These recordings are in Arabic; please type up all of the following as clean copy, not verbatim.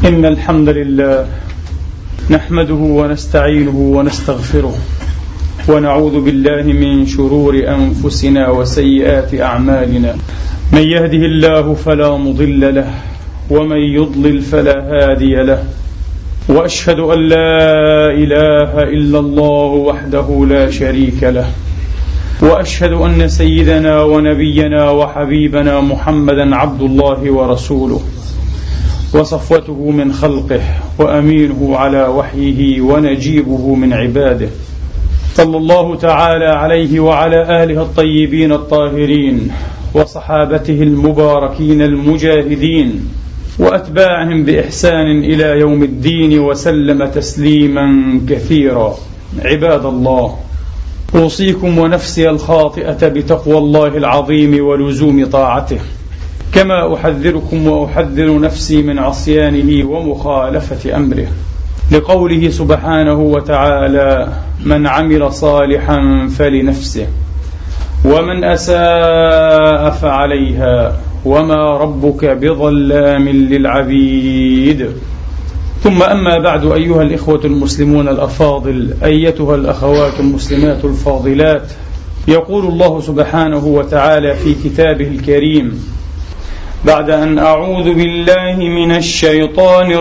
إن الحمد لله نحمده ونستعينه ونستغفره ونعوذ بالله من شرور أنفسنا وسيئات أعمالنا. من يهده الله فلا مضل له ومن يضلل فلا هادي له، وأشهد أن لا إله إلا الله وحده لا شريك له، وأشهد أن سيدنا ونبينا وحبيبنا محمدا عبد الله ورسوله وصفوته من خلقه وأمينه على وحيه ونجيبه من عباده، صلى الله تعالى عليه وعلى آله الطيبين الطاهرين وصحابته المباركين المجاهدين وأتباعهم بإحسان إلى يوم الدين وسلم تسليما كثيرا. عباد الله، أوصيكم ونفسي الخاطئة بتقوى الله العظيم ولزوم طاعته، كما أحذركم وأحذر نفسي من عصيانه ومخالفة أمره، لقوله سبحانه وتعالى: من عمل صالحا فلنفسه ومن أساء فعليها وما ربك بظلام للعبيد. ثم أما بعد، أيها الإخوة المسلمون الأفاضل، أيتها الأخوات المسلمات الفاضلات، يقول الله سبحانه وتعالى في كتابه الكريم بعد أن أعوذ بالله من الشيطان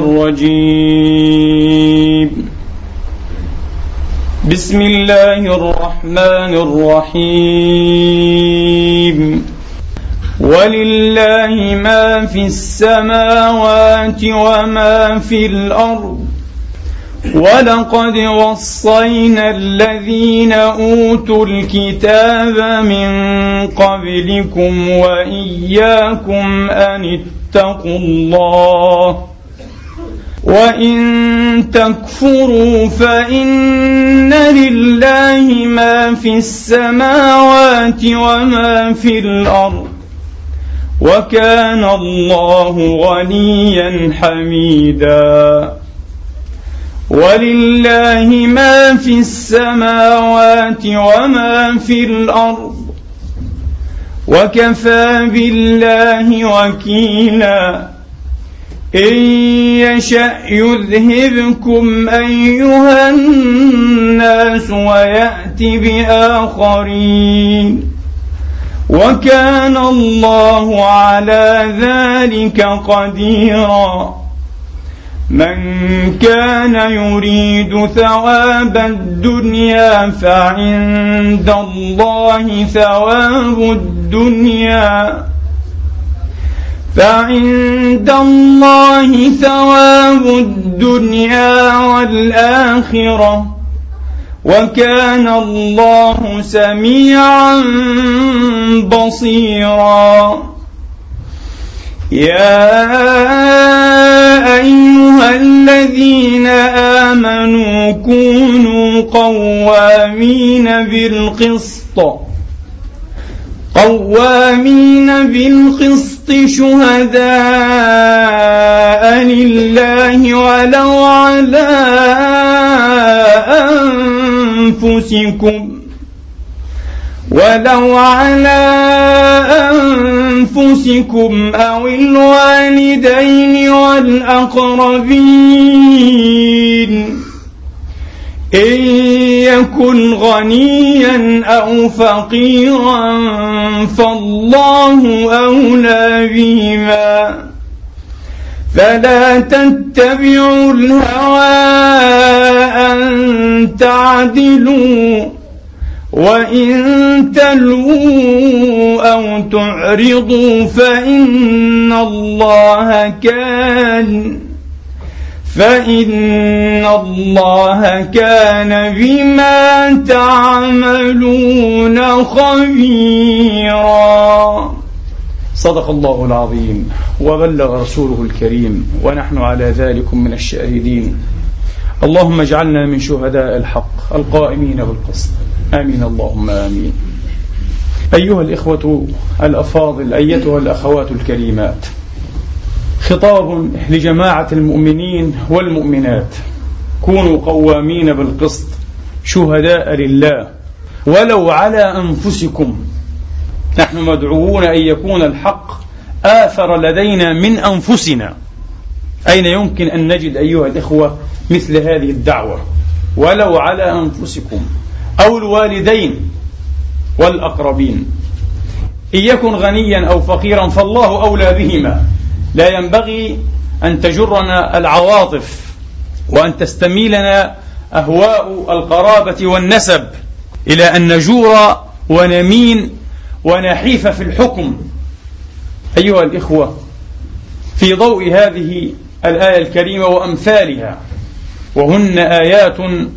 الرجيم: بسم الله الرحمن الرحيم: ولله ما في السماوات وما في الأرض ولقد وصينا الذين أوتوا الكتاب من قبلكم وإياكم أن اتقوا الله وإن تكفروا فإن لله ما في السماوات وما في الأرض وكان الله غنيا حميدا. ولله ما في السماوات وما في الأرض وكفى بالله وكيلا. إن يشأ يذهبكم أيها الناس ويأت بآخرين وكان الله على ذلك قديرا. من كان يريد ثواب الدنيا فعند الله ثواب الدنيا والآخرة وكان الله سميعا بصيرا. يا أيها الذين آمنوا كونوا قوامين بالقسط شهداء لله ولو على أنفسكم أو الوالدين والأقربين إن يكن غنيا أو فقيرا فالله أولى بهما، فلا تتبعوا الهوى أن تعدلوا وإن تلووا أو تعرضوا فإن الله كان بما تعملون خبيرا. صدق الله العظيم وبلغ رسوله الكريم ونحن على ذلك من الشاهدين. اللهم اجعلنا من شهداء الحق القائمين بالقسط، آمين اللهم آمين. أيها الإخوة الأفاضل، أيتها الأخوات الكريمات، خطاب لجماعة المؤمنين والمؤمنات: كونوا قوامين بالقسط شهداء لله ولو على أنفسكم. نحن مدعوون أن يكون الحق آثر لدينا من أنفسنا، أين يمكن أن نجد أيها الإخوة مثل هذه الدعوة؟ ولو على أنفسكم أو الوالدين والأقربين. إن يكن غنيا أو فقيرا فالله أولى بهما. لا ينبغي أن تجرنا العواطف وأن تستميلنا أهواء القرابة والنسب إلى أن نجور ونمين ونحيف في الحكم. أيها الإخوة، في ضوء هذه الآية الكريمة وأمثالها، وهن آيات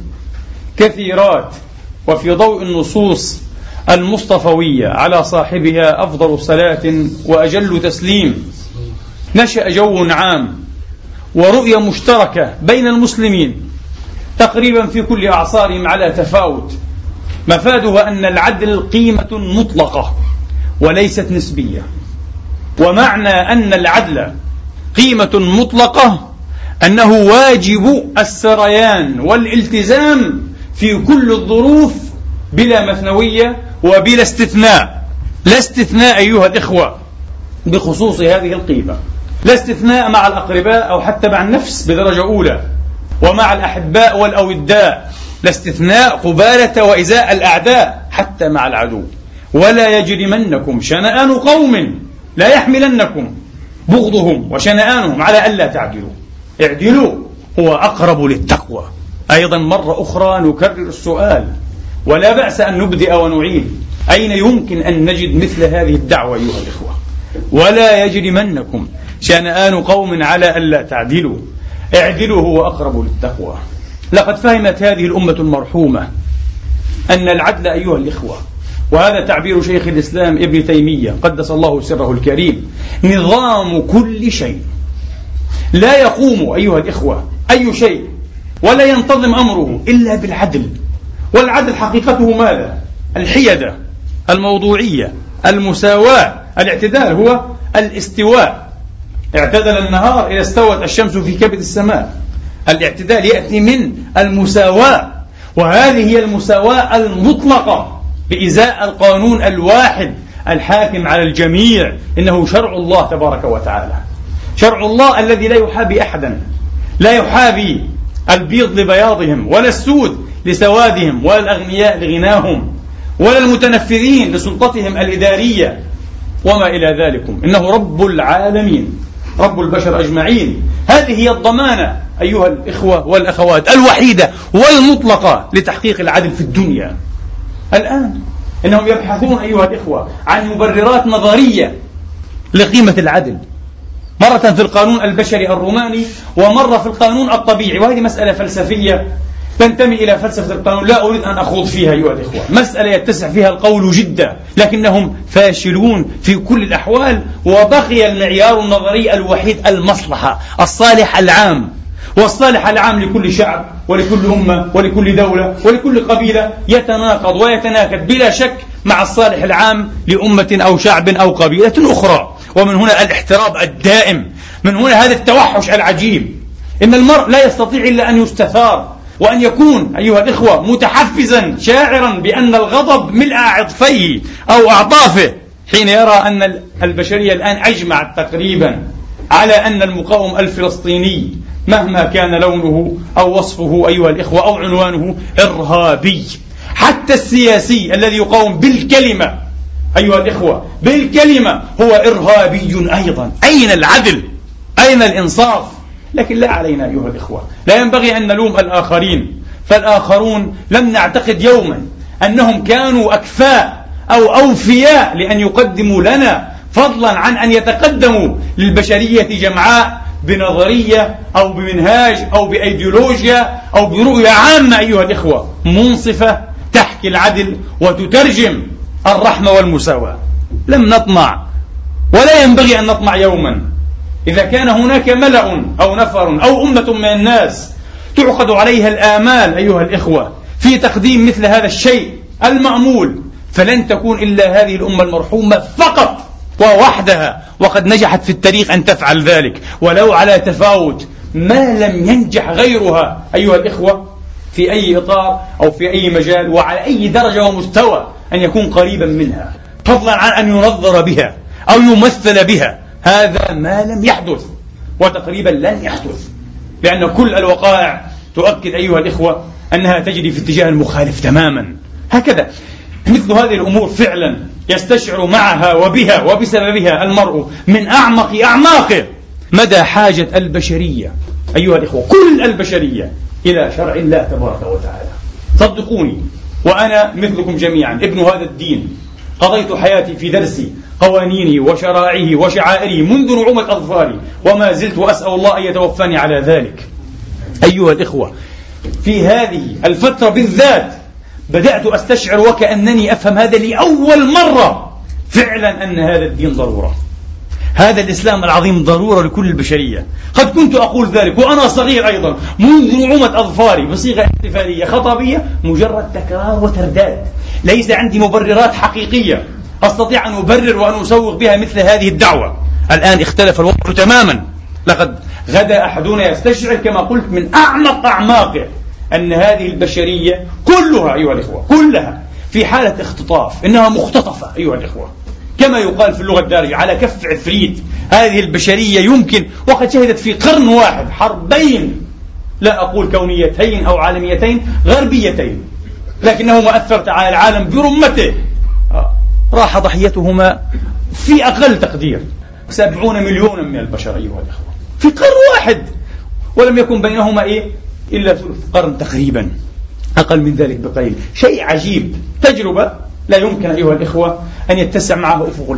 كثيرات، وفي ضوء النصوص المصطفوية على صاحبها أفضل صلاة وأجل تسليم، نشأ جو عام ورؤية مشتركة بين المسلمين تقريبا في كل أعصارهم على تفاوت، مفادها أن العدل قيمة مطلقة وليست نسبية. ومعنى أن العدل قيمة مطلقة أنه واجب السريان والالتزام في كل الظروف بلا مثنوية وبلا استثناء. لا استثناء أيها الإخوة بخصوص هذه القيمة، لا استثناء مع الأقرباء أو حتى مع النفس بدرجة أولى، ومع الأحباء والأوداء، لا استثناء قبالة وإزاء الأعداء حتى مع العدو. ولا يجرمنكم شنآن قوم، لا يحملنكم بغضهم وشنآنهم على ألا تعدلوا، اعدلوا هو أقرب للتقوى. أيضا مرة أخرى نكرر السؤال، ولا بأس أن نبدأ ونعيد، أين يمكن أن نجد مثل هذه الدعوة أيها الإخوة؟ ولا يجرمنكم شنآن قوم على ألا تعدلوا، اعدلوا هو أقرب للتقوى. لقد فهمت هذه الأمة المرحومة أن العدل أيها الإخوة، وهذا تعبير شيخ الإسلام ابن تيمية قدس الله سره الكريم، نظام كل شيء. لا يقوم أيها الإخوة أي شيء ولا ينتظم أمره إلا بالعدل. والعدل حقيقته ماذا؟ الحيدة، الموضوعية، المساواة. الاعتدال هو الاستواء، اعتدل النهار إذا استوت الشمس في كبد السماء. الاعتدال يأتي من المساواة، وهذه هي المساواة المطلقة بإزاء القانون الواحد الحاكم على الجميع، إنه شرع الله تبارك وتعالى، شرع الله الذي لا يحابي أحدا، لا يحابي البيض لبياضهم ولا السود لسوادهم ولا الأغنياء لغناهم ولا المتنفذين لسلطتهم الإدارية وما إلى ذلك. إنه رب العالمين، رب البشر أجمعين. هذه هي الضمانة أيها الإخوة والأخوات الوحيدة والمطلقة لتحقيق العدل في الدنيا. الآن إنهم يبحثون أيها الإخوة عن مبررات نظرية لقيمة العدل، مرة في القانون البشري الروماني ومرة في القانون الطبيعي، وهذه مسألة فلسفية تنتمي إلى فلسفة القانون، لا أريد أن أخوض فيها أيها الإخوة، مسألة يتسع فيها القول جدا، لكنهم فاشلون في كل الأحوال. وبقي المعيار النظري الوحيد المصلحة، الصالح العام. والصالح العام لكل شعب ولكل أمة ولكل دولة ولكل قبيلة يتناقض ويتناكد بلا شك مع الصالح العام لأمة أو شعب أو قبيلة أخرى. ومن هنا الاحتراب الدائم، من هنا هذا التوحش العجيب. إن المرء لا يستطيع إلا أن يستثار وأن يكون أيها الإخوة متحفزا شاعرا بأن الغضب ملء عطفيه أو أعطافه حين يرى أن البشرية الآن أجمعت تقريبا على أن المقاوم الفلسطيني مهما كان لونه أو وصفه أيها الإخوة أو عنوانه إرهابي. حتى السياسي الذي يقاوم بالكلمة أيها الإخوة بالكلمة هو إرهابي أيضا. أين العدل؟ أين الإنصاف؟ لكن لا علينا أيها الإخوة، لا ينبغي أن نلوم الآخرين، فالآخرون لم نعتقد يوما أنهم كانوا أكفاء أو أوفياء لأن يقدموا لنا، فضلا عن أن يتقدموا للبشرية جمعاء بنظرية أو بمنهاج أو بأيديولوجيا أو برؤية عامة أيها الإخوة منصفة تحكي العدل وتترجم الرحمة والمساواة. لم نطمع ولا ينبغي أن نطمع يوما. إذا كان هناك ملأ أو نفر أو أمة من الناس تعقد عليها الآمال أيها الإخوة في تقديم مثل هذا الشيء المأمول، فلن تكون إلا هذه الأمة المرحومة فقط ووحدها، وقد نجحت في التاريخ أن تفعل ذلك ولو على تفاوت، ما لم ينجح غيرها أيها الإخوة في أي إطار أو في أي مجال وعلى أي درجة ومستوى أن يكون قريبا منها، فضلا عن أن ينظر بها أو يمثل بها. هذا ما لم يحدث، وتقريبا لن يحدث، لأن كل الوقائع تؤكد أيها الإخوة أنها تجري في اتجاه المخالف تماما. هكذا مثل هذه الأمور فعلا يستشعر معها وبها وبسببها المرء من أعماقه مدى حاجة البشرية أيها الإخوة، كل البشرية، إلى شرع الله تبارك وتعالى. صدقوني، وأنا مثلكم جميعا ابن هذا الدين، قضيت حياتي في درس قوانينه وشرائعه وشعائره منذ نعومة أظفاري، وما زلت وأسأل الله أن يتوفاني على ذلك. أيها الإخوة، في هذه الفترة بالذات بدأت أستشعر وكأنني أفهم هذا لأول مرة فعلا أن هذا الدين ضرورة، هذا الإسلام العظيم ضرورة لكل البشرية. قد كنت أقول ذلك وأنا صغير أيضا منذ نعومة أظفاري بصيغة احتفالية خطابية، مجرد تكرار وترداد، ليس عندي مبررات حقيقية أستطيع أن أبرر وأن أسوق بها مثل هذه الدعوة. الآن اختلف الوضع تماما، لقد غدا أحدنا يستشعر كما قلت من أعمق أعماقه أن هذه البشرية كلها أيها الإخوة كلها في حالة اختطاف، إنها مختطفة أيها الإخوة، كما يقال في اللغة الدارجة على كف عفريت. هذه البشرية يمكن وقد شهدت في قرن واحد حربين، لا أقول كونيتين أو عالميتين غربيتين، لكنه ما أثرت على العالم برمته. راح ضحيتهما في أقل تقدير 70 مليونا من البشر أيها الأخوة في قرن واحد، ولم يكن بينهما إلا ثلث قرن تقريبا، أقل من ذلك بقليل. شيء عجيب، تجربة لا يمكن أيها الإخوة أن يتسع معها أفق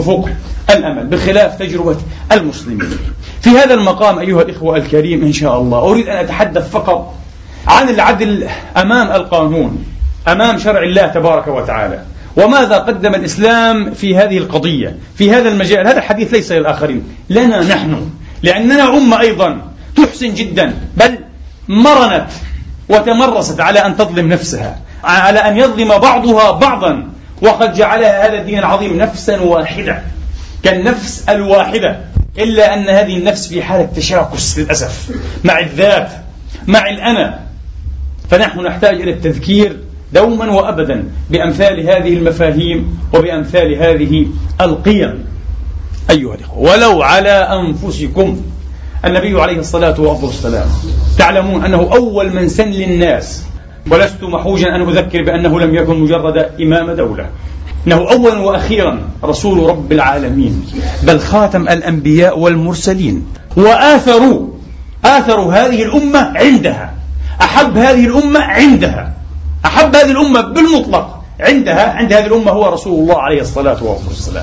الأمل بخلاف تجربة المسلمين. في هذا المقام أيها الإخوة الكريم إن شاء الله أريد أن أتحدث فقط عن العدل أمام القانون، أمام شرع الله تبارك وتعالى، وماذا قدم الإسلام في هذه القضية في هذا المجال. هذا الحديث ليس للآخرين، لنا نحن، لأننا أمة أيضا تحسن جدا، بل مرنت وتمرست على أن تظلم نفسها، على أن يظلم بعضها بعضا، وقد جعلها هذا الدين العظيم نفسا واحدة كالنفس الواحدة، إلا أن هذه النفس في حالة تشاكس للأسف مع الذات مع الأنا. فنحن نحتاج إلى التذكير دوما وأبدا بأمثال هذه المفاهيم وبأمثال هذه القيم أيها الإخوة. ولو على أنفسكم، النبي عليه الصلاة والسلام تعلمون أنه أول من سن للناس، ولست محوجا أن أذكر بأنه لم يكن مجرد إمام دولة، إنه أولا وأخيرا رسول رب العالمين، بل خاتم الأنبياء والمرسلين، وآثروا هذه الأمة عندها، أحب هذه الأمة عندها، أحب هذه الأمة بالمطلق عند هذه الأمة هو رسول الله عليه الصلاة والسلام.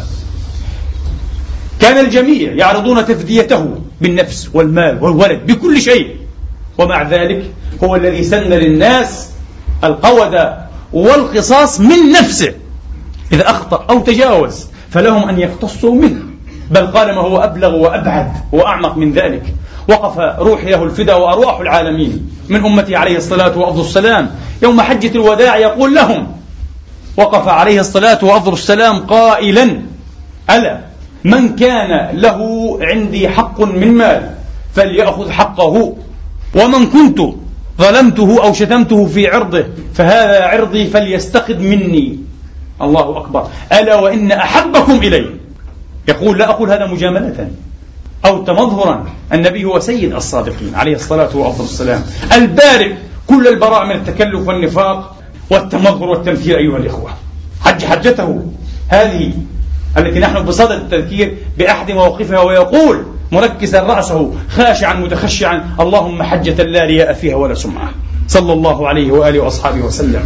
كان الجميع يعرضون تفديته بالنفس والمال والولد بكل شيء، ومع ذلك هو الذي سن للناس القود والقصاص من نفسه، إذا أخطأ أو تجاوز فلهم أن يقتصوا منه، بل قال ما هو أبلغ وأبعد وأعمق من ذلك. وقف روحي له الفداء وأرواح العالمين من أمته عليه الصلاة والسلام يوم حجة الوداع يقول لهم، وقف عليه الصلاة والسلام قائلا: ألا من كان له عندي حق من مال فليأخذ حقه، ومن كنت ظلمته أو شتمته في عرضه فهذا عرضي فليستقد مني. الله أكبر. ألا وإن أحبكم إلي، يقول لا أقول هذا مجاملة أو تمظهرا، النبي هو سيد الصادقين عليه الصلاة والسلام، البارئ كل البراء من التكلف والنفاق والتمظهر والتمثيل أيها الإخوة. حجته هذه التي نحن بصدد التذكير بأحد مواقفها، ويقول مركزا رأسه خاشعا متخشعا: اللهم حجة لا رياء فيها ولا سمعة، صلى الله عليه وآله وأصحابه وسلم.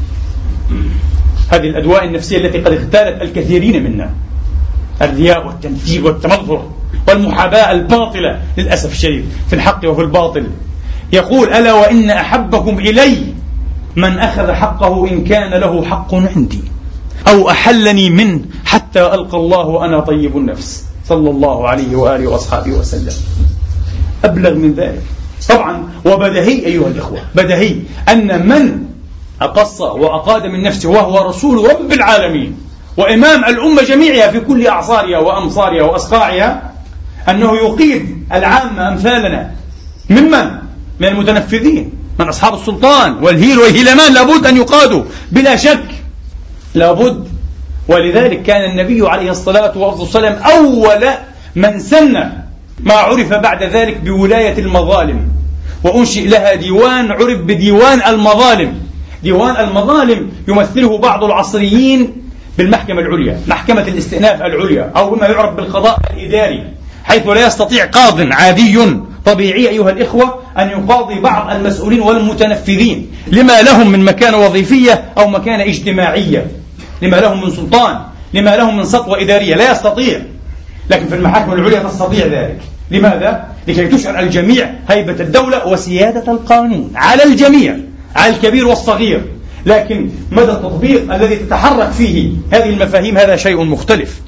هذه الأدواء النفسية التي قد اغتالت الكثيرين منا، الرياء والتمثيل والتمظهر والمحاباة الباطلة للأسف الشديد في الحق وفي الباطل. يقول: ألا وإن أحبكم إلي من أخذ حقه إن كان له حق عندي أو أحلني منه حتى ألقى الله وأنا طيب النفس، صلى الله عليه وآله وأصحابه وسلم. أبلغ من ذلك طبعا، وبدهي أيها الإخوة، بدهي أن من أقص وأقاد من نفسه وهو رسول رب العالمين وإمام الأمة جميعها في كل أعصارها وأمصارها وأصقاعها، أنه يقيد العامة أمثالنا من المتنفذين، من أصحاب السلطان والهيل والهيلمان، لابد أن يقادوا بلا شك، لابد. ولذلك كان النبي عليه الصلاة والسلام أول من سن ما عرف بعد ذلك بولاية المظالم، وأنشئ لها ديوان عرف بديوان المظالم. ديوان المظالم يمثله بعض العصريين بالمحكمة العليا، محكمة الاستئناف العليا، أو بما يعرف بالقضاء الإداري، حيث لا يستطيع قاض عادي طبيعي أيها الإخوة أن يقاضي بعض المسؤولين والمتنفذين لما لهم من مكانة وظيفية أو مكانة اجتماعية، لما لهم من سلطان، لما لهم من سطوة إدارية، لا يستطيع. لكن في المحاكم العليا تستطيع ذلك. لماذا؟ لكي تشعر الجميع هيبة الدولة وسيادة القانون على الجميع، على الكبير والصغير. لكن مدى التطبيق الذي تتحرك فيه هذه المفاهيم هذا شيء مختلف.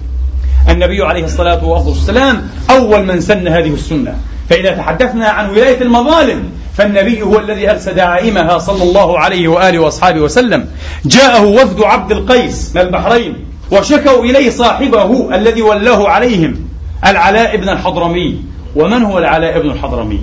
النبي عليه الصلاة والسلام أول من سن هذه السنة. فإذا تحدثنا عن ولاية المظالم فالنبي هو الذي أرسل داعمها صلى الله عليه وآله وأصحابه وسلم. جاءه وفد عبد القيس من البحرين وشكوا إليه صاحبه الذي ولاه عليهم العلاء بن الحضرمي. ومن هو العلاء بن الحضرمي؟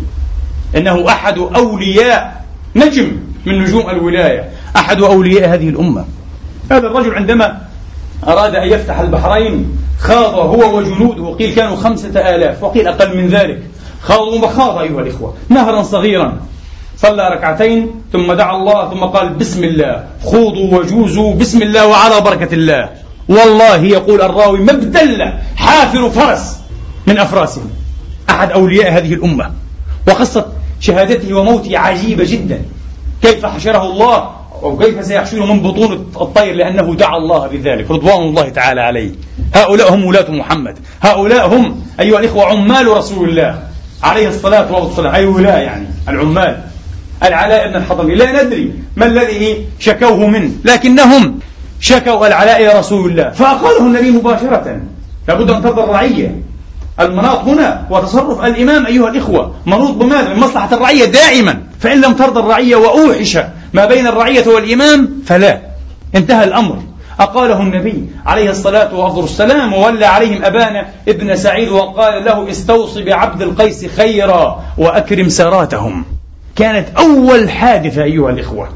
إنه أحد أولياء، نجم من نجوم الولاية، أحد أولياء هذه الأمة. هذا الرجل عندما أراد أن يفتح البحرين خاض هو وجنوده، قيل كانوا 5000 وقيل أقل من ذلك، خاضوا وخاض أيها الإخوة نهرا صغيرا، صلى ركعتين ثم دعا الله ثم قال بسم الله، خوضوا وجوزوا بسم الله وعلى بركة الله. والله يقول الراوي ما ابتل حافر فرس من أفراسهم، أحد أولياء هذه الأمة. وقصة شهادته وموته عجيبة جدا، كيف حشره الله وكيف سيحشره من بطون الطير لأنه دعا الله بذلك رضوان الله تعالى عليه. هؤلاء هم ولاة محمد، هؤلاء هم أيها الإخوة عمال رسول الله عليه الصلاة والسلام، أي ولاة يعني العمال. العلاء بن الحضرمي لا ندري ما الذي شكوه منه، لكنهم شكوا العلاء إلى رسول الله فأقاله النبي مباشرة. لابد أن ترضى الرعية. المناط هنا وتصرف الإمام أيها الإخوة منوط بماذا؟ من مصلحة الرعية دائما. فإن لم ترضى الرعية وأوحش ما بين الرعية والإمام فلا، انتهى الأمر. أقاله النبي عليه الصلاة والسلام وولى عليهم أبان ابن سعيد وقال له استوصي بعبد القيس خيرا وأكرم ساراتهم. كانت أول حادثة أيها الإخوة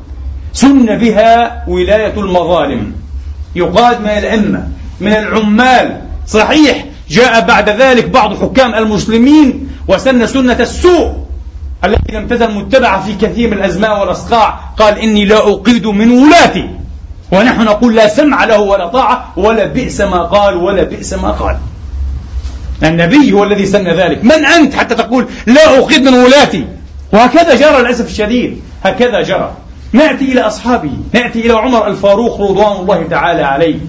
سن بها ولاية المظالم، يقاد من الأئمة من العمال. صحيح جاء بعد ذلك بعض حكام المسلمين وسن سنة السوء التي لم تزل متبعة في كثير من الأزمان والأصقاع، قال إني لا أقيد من ولاتي، ونحن نقول لا سمع له ولا طاعة ولا بئس ما قال ولا بئس ما قال. النبي هو الذي سن ذلك، من أنت حتى تقول لا أقيد من ولاتي؟ وهكذا جرى للأسف الشديد، هكذا جرى. نأتي إلى أصحابه، نأتي إلى عمر الفاروق رضوان الله تعالى عليه.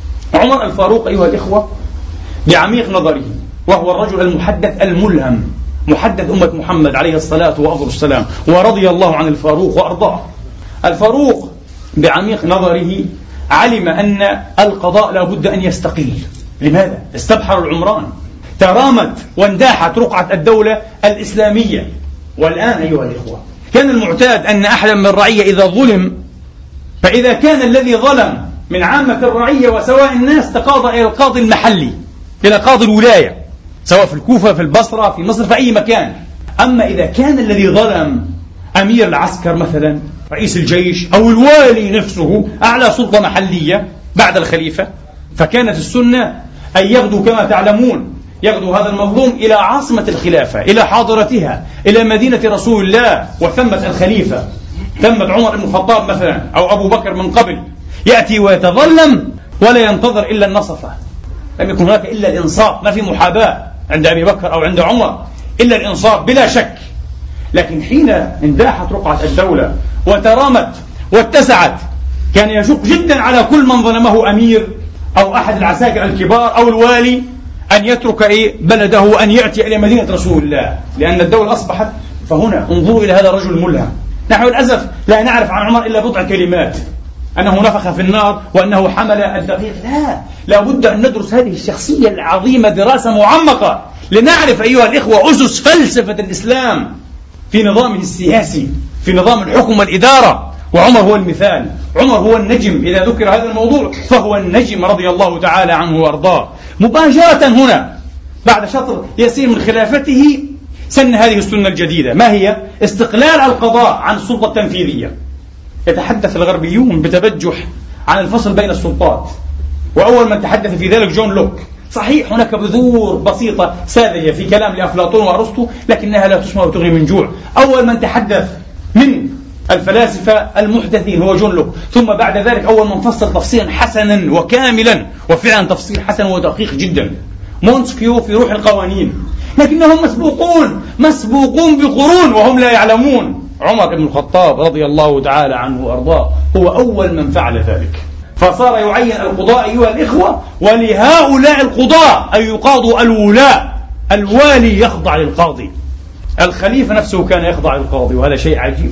عمر الفاروق أيها الإخوة بعميق نظره، وهو الرجل المحدث الملهم، محدث أمة محمد عليه الصلاة والسلام، ورضي الله عن الفاروق وأرضاه. الفاروق بعميق نظره علم أن القضاء لا بد أن يستقيل. لماذا؟ استبحر العمران، ترامت وانداحت رقعة الدولة الإسلامية. والآن أيها الإخوة كان المعتاد أن أحدا من الرعية إذا ظلم، فإذا كان الذي ظلم من عامة الرعية وسواء الناس تقاضى إلى القاضي المحلي، إلى قاضي الولاية، سواء في الكوفة في البصرة في مصر في أي مكان. أما إذا كان الذي ظلم أمير العسكر مثلا، رئيس الجيش، أو الوالي نفسه، أعلى سلطة محلية بعد الخليفة، فكانت السنة أن يغدو كما تعلمون، يغدو هذا المظلوم إلى عاصمة الخلافة، إلى حاضرتها، إلى مدينة رسول الله، وثمت الخليفة، ثمت عمر بن الخطاب مثلا أو أبو بكر من قبل، يأتي ويتظلم ولا ينتظر إلا النصفة. لم يكن هناك إلا الإنصاف، ما في محاباة عند أبي بكر أو عند عمر، إلا الإنصاف بلا شك. لكن حين انداحت رقعة الدولة وترامت واتسعت، كان يشق جدا على كل من ظلمه أمير أو أحد العساكر الكبار أو الوالي أن يترك بلده وأن يأتي إلى مدينة رسول الله، لأن الدولة أصبحت. فهنا انظروا إلى هذا الرجل الملهم. نحن للأسف لا نعرف عن عمر إلا بضع كلمات، أنه نفخ في النار وأنه حمل الدقيق. لا بد أن ندرس هذه الشخصية العظيمة دراسة معمقة لنعرف أيها الإخوة أسس فلسفة الإسلام في نظامه السياسي، في نظام الحكم والإدارة. وعمر هو المثال، عمر هو النجم. إذا ذكر هذا الموضوع فهو النجم رضي الله تعالى عنه وأرضاه. مباشرة هنا بعد شطر يسير من خلافته سن هذه السنة الجديدة. ما هي؟ استقلال القضاء عن السلطة التنفيذية. يتحدث الغربيون بتبجح عن الفصل بين السلطات، وأول من تحدث في ذلك جون لوك صحيح هناك بذور بسيطة ساذجة في كلام لأفلاطون وأرسطو، لكنها لا تسمع وتغني من جوع. أول من تحدث من الفلاسفة المحدثين هو جون لوك، ثم بعد ذلك أول من فصل تفصيلا حسنا وكاملا، وفعلا تفصيل حسن ودقيق جدا، مونسكيو في روح القوانين. لكنهم مسبوقون بقرون وهم لا يعلمون. عمر بن الخطاب رضي الله تعالى عنه وأرضاه هو أول من فعل ذلك، فصار يعين القضاء أيها الإخوة، ولهؤلاء القضاء أن يقاضوا الولاء. الوالي يخضع للقاضي، الخليفة نفسه كان يخضع للقاضي، وهذا شيء عجيب.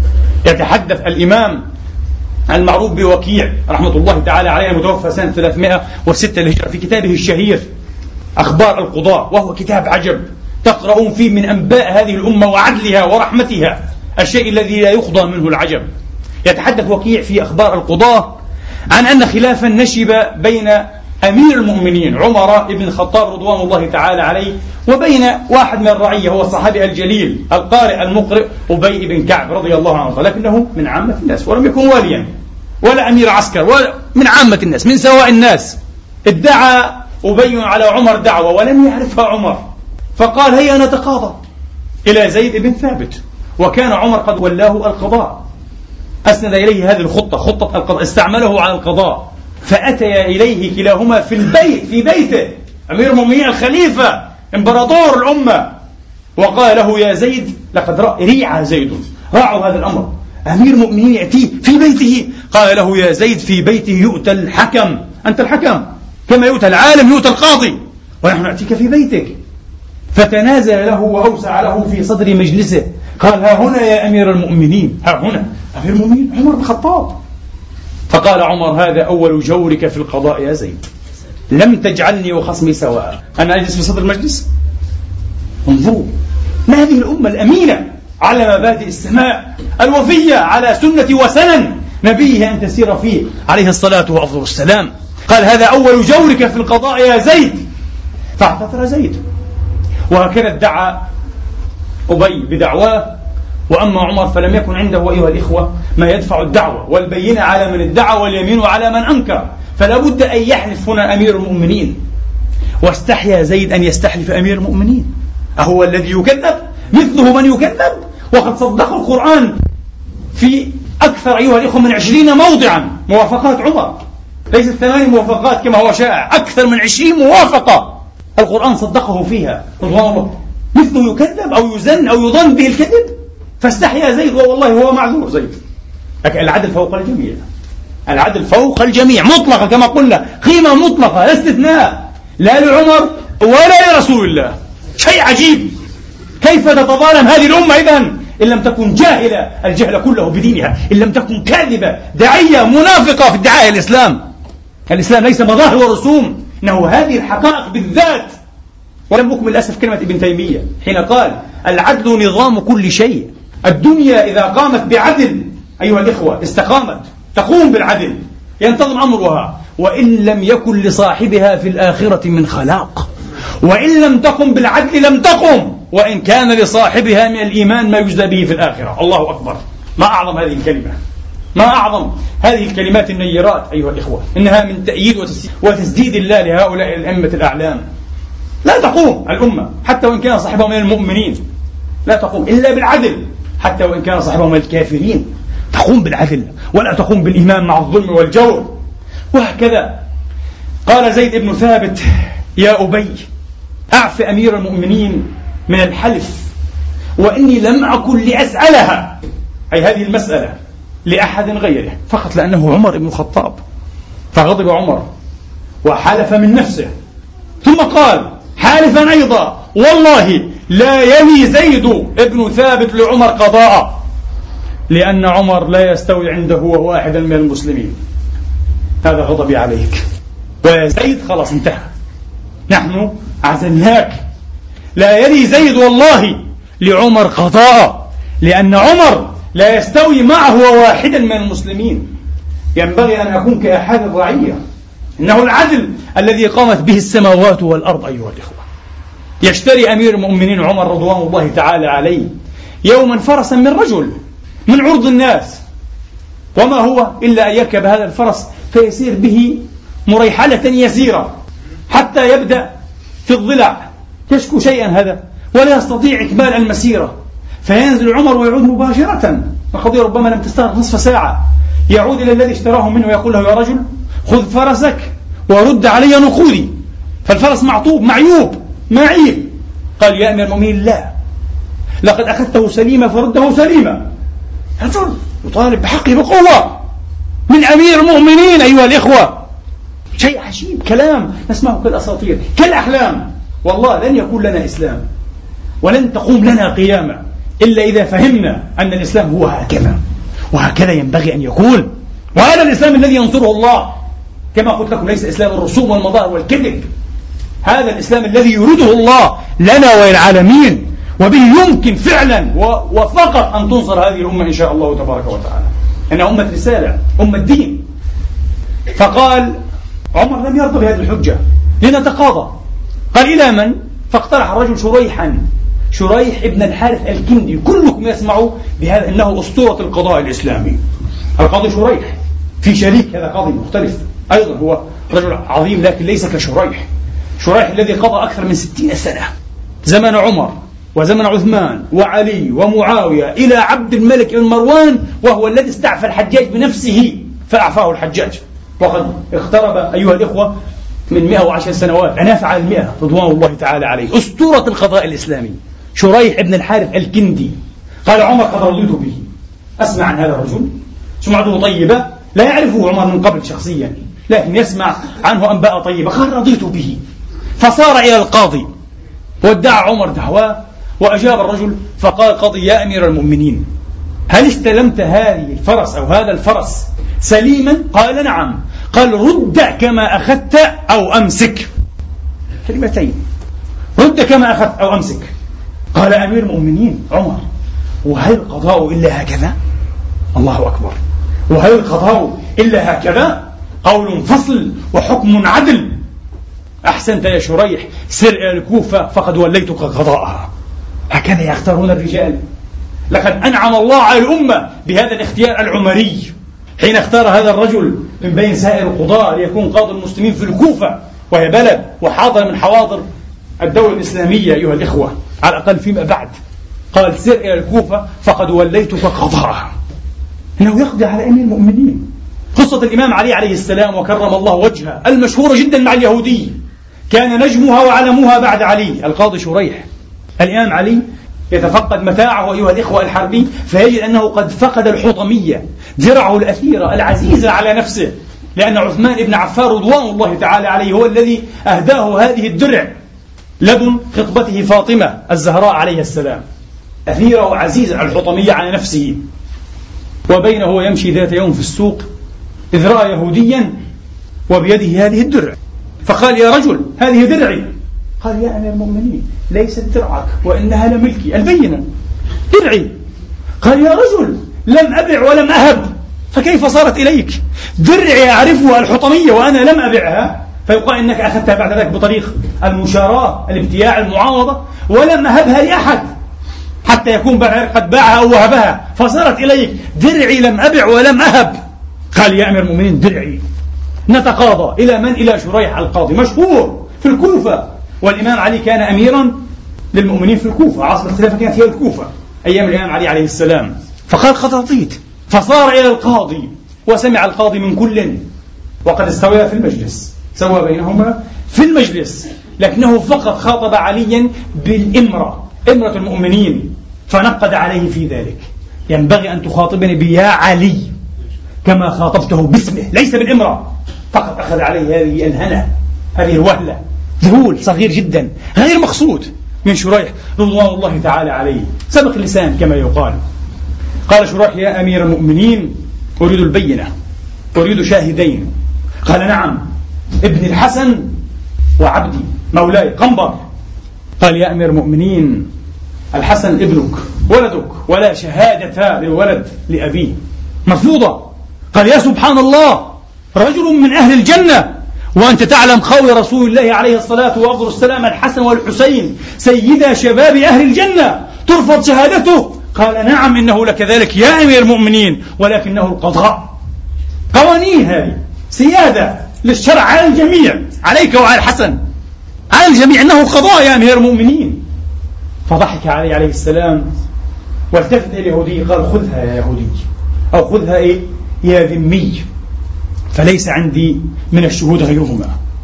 يتحدث الإمام المعروف بوكيع رحمة الله تعالى عليه، المتوفى سنة 306 للهجرة، في كتابه الشهير أخبار القضاء، وهو كتاب عجب تقرؤون فيه من أنباء هذه الأمة وعدلها ورحمتها، الشيء الذي لا يخضى منه العجب. يتحدث وكيع في أخبار القضاء عن أن خلافا نشب بين أمير المؤمنين عمر بن الخطاب رضوان الله تعالى عليه وبين واحد من الرعية، هو الصحابي الجليل القارئ المقرئ أبي بن كعب رضي الله عنه، لكنه من عامة الناس ولم يكن واليا ولا أمير عسكر، ولا من عامة الناس، من سواء الناس. ادعى أبي على عمر دعوة ولم يعرفها عمر، فقال هيا نتقاضى إلى زيد بن ثابت، وكان عمر قد ولاه القضاء، أسند إليه هذه خطة القضاء، استعمله على القضاء. فأتي إليه كلاهما في البيت، في بيته، أمير المؤمنين الخليفة إمبراطور الأمة، وقال له يا زيد لقد ريع زيد، راعوا هذا الأمر، أمير المؤمنين يأتيه في بيته. قال له يا زيد في بيته يؤتى الحكم، أنت الحكم كما يؤتى العالم يؤتى القاضي، ونحن نأتيك في بيتك. فتنازل له وأوسع له في صدر مجلسه، قال ها هنا يا أمير المؤمنين، ها هنا أمير المؤمنين عمر بن الخطاب. فقال عمر هذا أول جورك في القضاء يا زيد، لم تجعلني وخصمي سواء، أنا أجلس في صدر المجلس. انظروا ما هذه الأمة الأمينة على مبادئ السماء، الوفية على سنة وسنن نبيه أن تسير فيه عليه الصلاة وأفضل السلام. قال هذا أول جورك في القضاء يا زيد، فاعتذر زيد. وهكذا ادعى أبي بدعواه، وأما عمر فلم يكن عنده أيها الإخوة ما يدفع الدعوة والبينة على من ادعى واليمين على من أنكر، فلا بد أن يحلف هنا أمير المؤمنين. واستحيا زيد أن يستحلف أمير المؤمنين، أهو الذي يكذب مثله من يكذب؟ وقد صدق القرآن في أكثر أيها الإخوة من 20 موضعا موافقات عمر، ليست 8 موافقات كما هو شائع، أكثر من 20 موافقة القرآن صدقه فيها رضوان الله، مثله يكذب أو يزن أو يظن به الكذب. فاستحيا زيد، والله هو معذور زيد، لكن العدل فوق الجميع، العدل فوق الجميع مطلقة كما قلنا، قيمة مطلقة لا استثناء، لا لعمر ولا لرسول الله. شيء عجيب، كيف تتظالم هذه الأمة إذن إن لم تكن جاهلة الجهل كله بدينها، إن لم تكن كاذبة داعية منافقة في ادعاء الإسلام. الإسلام ليس مظاهر ورسوم، إنه هذه الحقائق بالذات. ولم أكمل للأسف كلمة ابن تيمية حين قال العدل نظام كل شيء. الدنيا إذا قامت بعدل أيها الإخوة استقامت، تقوم بالعدل ينتظم أمرها، وإن لم يكن لصاحبها في الآخرة من خلاق، وإن لم تقم بالعدل لم تقم، وإن كان لصاحبها من الإيمان ما يجزى به في الآخرة. الله أكبر، ما أعظم هذه الكلمة، ما أعظم هذه الكلمات النيرات أيها الإخوة، إنها من تأييد وتسديد الله لهؤلاء الأئمة الأعلام. لا تقوم الأمة حتى وإن كان صاحبها من المؤمنين، لا تقوم إلا بالعدل، حتى وإن كان صاحبها من الكافرين تقوم بالعدل ولا تقوم بالإيمان مع الظلم والجور. وهكذا قال زيد بن ثابت يا أبي أعف أمير المؤمنين من الحلف، وإني لم أكن لأسألها، أي هذه المسألة، لأحد غيره، فقط لأنه عمر بن الخطاب. فغضب عمر وحلف من نفسه، ثم قال حالفا أيضا والله لا يلي زيد بن ثابت لعمر قضاء، لأن عمر لا يستوي عنده هو واحدا من المسلمين. هذا غضبي عليك، ويا زيد خلاص انتهى، نحن عزلناك. لا يلي زيد والله لعمر قضاء، لأن عمر لا يستوي معه واحدا من المسلمين. ينبغي أن أكون كأحد الرعية، إنه العدل الذي قامت به السماوات والأرض أيها الإخوة. يشتري أمير المؤمنين عمر رضوان الله تعالى عليه يوما فرسا من رجل من عرض الناس، وما هو إلا أن يركب هذا الفرس فيسير به مريحلة يسيرة، حتى يبدأ في الضلع، يشكو شيئا هذا ولا يستطيع إكمال المسيرة، فينزل عمر ويعود مباشرة. القضية ربما لم تستغرق نصف ساعة، يعود إلى الذي اشتراه منه ويقول له: يا رجل خذ فرسك ورد علي نقودي، فالفرس معطوب معيوب معيب. قال: يا أمير المؤمنين لا، لقد أخذته سليما فرده سليما. رجل يطالب بحقه بقوة من أمير المؤمنين أيها الإخوة. شيء عجيب، كلام نسمعه كالأساطير كالأحلام. والله لن يكون لنا إسلام ولن تقوم لنا قيامة إلا إذا فهمنا أن الإسلام هو هكذا، وهكذا ينبغي أن يكون. وهذا الإسلام الذي ينصره الله، كما قلت لكم ليس إسلام الرسوم والمظاهر والكذب. هذا الإسلام الذي يريده الله لنا وللعالمين، وبه يمكن فعلا وفقط أن تنصر هذه الأمة إن شاء الله تبارك وتعالى، إنها أمة رسالة، أمة دين. فقال عمر لم يرضى بهذه الحجة، لنتقاضى. قال: إلى من؟ فاقترح الرجل شريح ابن الحارث الكندي. كلكم يسمعوا بهذا، إنه أسطورة القضاء الإسلامي، القاضي شريح. في شريك هذا قاضي مختلف أيضا، هو رجل عظيم لكن ليس كشريح. شريح الذي قضى أكثر من 60 سنة، زمن عمر وزمن عثمان وعلي ومعاوية، إلى عبد الملك بن مروان، وهو الذي استعفى الحجاج بنفسه فأعفاه الحجاج. وقد اقترب أيها الإخوة من 110 سنوات، عناف على 100 رضوان الله تعالى عليه. أسطورة القضاء الإسلامي شريح ابن الحارث الكندي. قال عمر: قد رضيت به. أسمع عن هذا الرجل، سمعته طيبة، لا يعرفه عمر من قبل شخصيا لكن يسمع عنه أنباء طيبة. قال: رضيت به. فصار إلى القاضي وادعى عمر دعواه، وأجاب الرجل فقال: قاضي يا أمير المؤمنين، هل استلمت هذه الفرس أو هذا الفرس سليما؟ قال: نعم. قال: رد كما أخذت أو أمسك. كلمتين، رد كما أخذت أو أمسك. قال أمير المؤمنين عمر: وهل القضاء إلا هكذا؟ الله أكبر. وهل القضاء إلا هكذا؟ قول فصل وحكم عدل. أحسنت يا شريح، سر إلى الكوفة فقد وليتك قضاءها. هكذا يختارون الرجال. لقد أنعم الله على الأمة بهذا الاختيار العمري، حين اختار هذا الرجل من بين سائر القضاة ليكون قاضي المسلمين في الكوفة، وهي بلد وحاضر من حواضر الدولة الإسلامية أيها الإخوة، على الأقل فيما بعد. قال: سر إلى الكوفة فقد وليتك قضاءها. إنه يقضي على أمير المؤمنين. قصة الإمام علي عليه السلام وكرم الله وجهه المشهورة جدا مع اليهودي، كان نجمها وعلمها بعد علي القاضي شريح. الإمام علي يتفقد متاعه أيها الإخوة الحربي، فيجد أنه قد فقد الحطمية، درعه الأثيرة العزيزة على نفسه، لأن عثمان بن عفان رضوان الله تعالى عليه هو الذي أهداه هذه الدرع لدن خطبته فاطمة الزهراء عليه السلام. أثيرة وعزيزة الحطمية على نفسه. وبينه هو يمشي ذات يوم في السوق إذ رأى يهوديا وبيده هذه الدرع، فقال: يا رجل هذه درعي. قال: يا أمير المؤمنين ليست درعك وإنها لملكي، البينة درعي. قال: يا رجل لم أبع ولم أهب، فكيف صارت إليك؟ درعي أعرفها الحطمية وأنا لم أبعها، فيقال إنك أخذتها بعد ذلك بطريق المشاراة الابتياع المعاوضة، ولم أهبها لأحد حتى يكون بعد ذلك قد باعها أو وهبها فصارت إليك. درعي لم أبع ولم أهب. قال: يا أمير المؤمنين درعي. نتقاضى. إلى من؟ إلى شريح القاضي، مشهور في الكوفة، والإمام علي كان أميرا للمؤمنين في الكوفة، عاصمة الخلافة كانت هي الكوفة أيام الإمام علي عليه السلام. فقال: قد رضيت. فصار إلى القاضي، وسمع القاضي من كل، وقد استوى في المجلس، سوى بينهما في المجلس، لكنه فقط خاطب عليا بالإمرة، إمرة المؤمنين، فنقد عليه في ذلك: ينبغي أن تخاطبني بيا علي كما خاطبته باسمه، ليس بالإمرة. فقط أخذ عليه هذه الهنة، هذه الوهلة، ذهول صغير جدا غير مقصود من شريح رضوان الله تعالى عليه، سبق اللسان كما يقال. قال شريح: يا أمير المؤمنين أريد البينة، أريد شاهدين. قال: نعم، ابن الحسن وعبدي مولاي قنبر. قال: يا أمير المؤمنين الحسن ابنك ولدك، ولا شهادة للولد لأبيه، مرفوضة. قال: يا سبحان الله، رجل من أهل الجنة، وأنت تعلم قول رسول الله عليه الصلاة والسلام: الحسن والحسين سيدا شباب أهل الجنة، ترفض شهادته؟ قال: نعم، إنه لكذلك يا أمير المؤمنين، ولكنه القضاء، قوانين هذه، سيادة للشرع على الجميع، عليك وعلى الحسن، على الجميع، إنه قضاء يا أمير المؤمنين. فضحك عليه عليه السلام والتفت إلى اليهودي قال خذها يا يهودي، أو خذها يا ذمي، فليس عندي من الشهود غيرهما،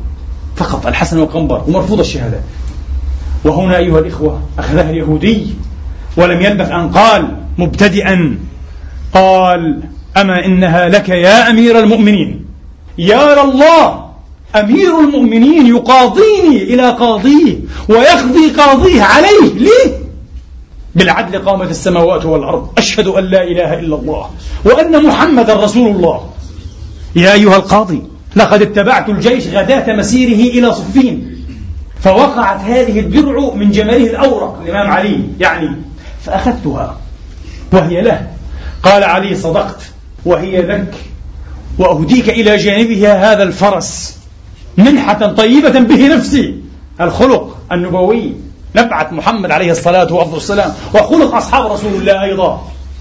فقط الحسن والقنبر ومرفوض الشهادة. وهنا أيها الإخوة أخذها اليهودي ولم يلبث أن قال مبتدئا، قال أما إنها لك يا أمير المؤمنين، يا الله أمير المؤمنين يقاضيني إلى قاضيه ويقضي قاضيه عليه، ليه؟ بالعدل قامت السماوات والأرض، أشهد أن لا إله إلا الله وأن محمد رسول الله. يا أيها القاضي لقد اتبعت الجيش غداة مسيره إلى صفين، فوقعت هذه الدرع من جماله الأورق الإمام علي يعني، فأخذتها وهي له. قال علي صدقت وهي لك، وأهديك إلى جانبها هذا الفرس منحة طيبة به نفسي. الخلق النبوي نبعث محمد عليه الصلاة والسلام، وخلق أصحاب رسول الله أيضا.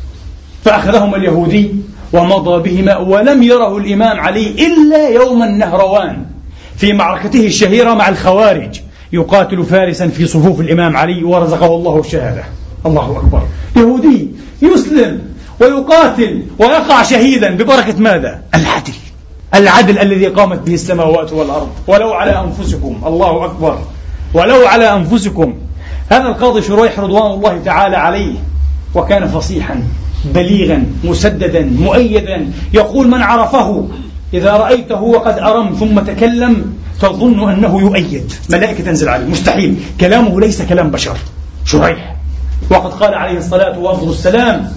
فأخذهما اليهودي ومضى بهما، ولم يره الإمام علي إلا يوم النهروان في معركته الشهيرة مع الخوارج، يقاتل فارسا في صفوف الإمام علي ورزقه الله الشهادة. الله أكبر، يهودي يسلم ويقاتل ويقع شهيدا ببركة ماذا؟ العدل، العدل الذي قامت به السماوات والأرض. ولو على أنفسكم، الله أكبر، ولو على أنفسكم. هذا القاضي شريح رضوان الله تعالى عليه، وكان فصيحا بليغا مسددا مؤيدا، يقول من عرفه إذا رأيته وقد أرم ثم تكلم تظن أنه يؤيد، ملائكة تنزل عليه، مستحيل، كلامه ليس كلام بشر. شريح، وقد قال عليه الصلاة والسلام،